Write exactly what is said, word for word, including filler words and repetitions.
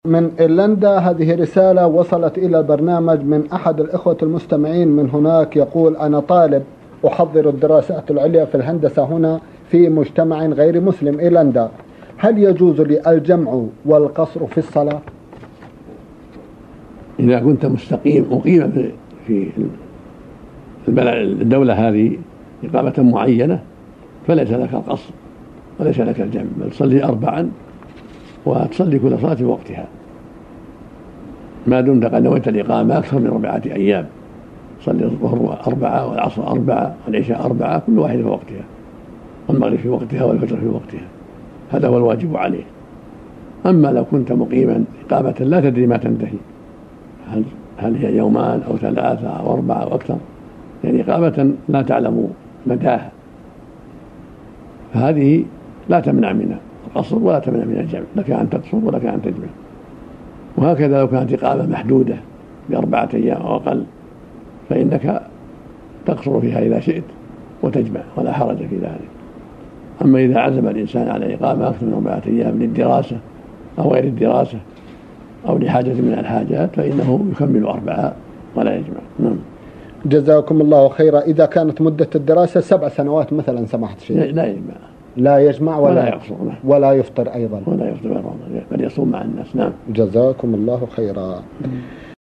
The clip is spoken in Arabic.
من إيرلندا. هذه رسالة وصلت إلى البرنامج من أحد الإخوة المستمعين من هناك، يقول: أنا طالب أحضر الدراسات العليا في الهندسة هنا في مجتمع غير مسلم إيرلندا، هل يجوز لي الجمع والقصر في الصلاة؟ إذا كنت مستقيم مقيما في الدولة هذه إقامة معينة فليس لك القصر وليس لك الجمع، بل تصلي أربعا وتصلي كل صلاة في وقتها ما دمت قد نويت الإقامة أكثر من أربعة أيام. صلي الظهر أربعة والعصر أربعة والعشاء أربعة كل واحد في وقتها، والمغرب في وقتها والفجر في وقتها، هذا هو الواجب عليه. أما لو كنت مقيما إقامة لا تدري ما تنتهي، هل, هل هي يومان أو ثلاثة أو أربعة أو أكثر، يعني إقامة لا تعلم مداها، فهذه لا تمنع من القصر ولا تمنع من الجمع، لك أن تقصر ولك أن تجمع. وهكذا لو كانت إقامة محدودة بأربعة أيام أو أقل فإنك تقصر فيها إذا شئت وتجمع ولا حرج في ذلك. أما إذا عزم الإنسان على إقامة أكثر من أربعة أيام للدراسة أو غير الدراسة أو لحاجة من الحاجات فإنه يكمل أربعة ولا يجمع. نعم. جزاكم الله خيرا. إذا كانت مدة الدراسة سبع سنوات مثلا سماحة الشيخ لا يجمع لا يجمع ولا, ولا يقصر ولا يفطر أيضا ولا يفطر بل يصوم مع الناس. نعم. جزاكم الله خيرا.